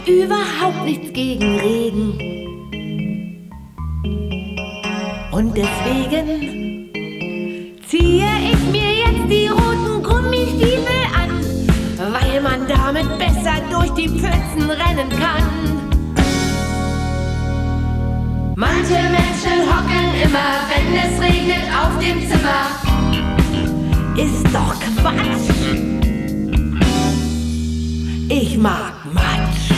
überhaupt nichts gegen Regen. Und deswegen ziehe ich mir jetzt die roten Gummistiefel an, weil man damit besser durch die Pfützen rennen kann. Manche Menschen hocken immer, wenn es regnet, auf dem Zimmer. Ist doch Quatsch. Ich mag Matsch.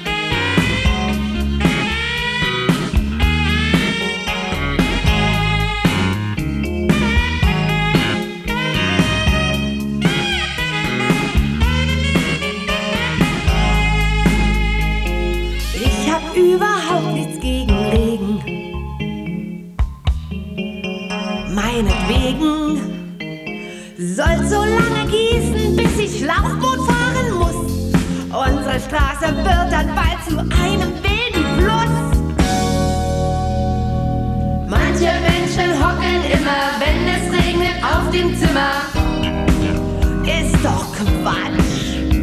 Ich hab überhaupt nichts gegen Regen. Meinetwegen soll's so lange gießen, bis ich Schlauchboot fahren muss. Unsere Straße wird dann bald zu einem wilden Fluss. Manche Menschen hocken immer, wenn es regnet, auf dem Zimmer. Ist doch Quatsch.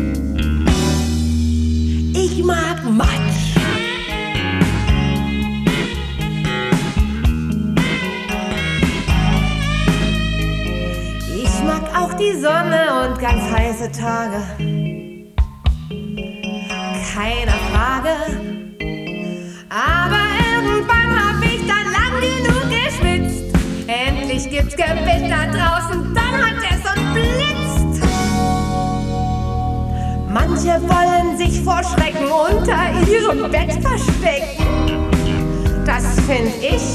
Ich mag Matsch. Ich mag auch die Sonne und ganz heiße Tage. Keine Frage. Aber irgendwann hab ich dann lang genug geschwitzt. Endlich gibt's Gewitter draußen, dann hat es und blitzt. Manche wollen sich vor Schrecken unter ihrem Bett verstecken. Das find ich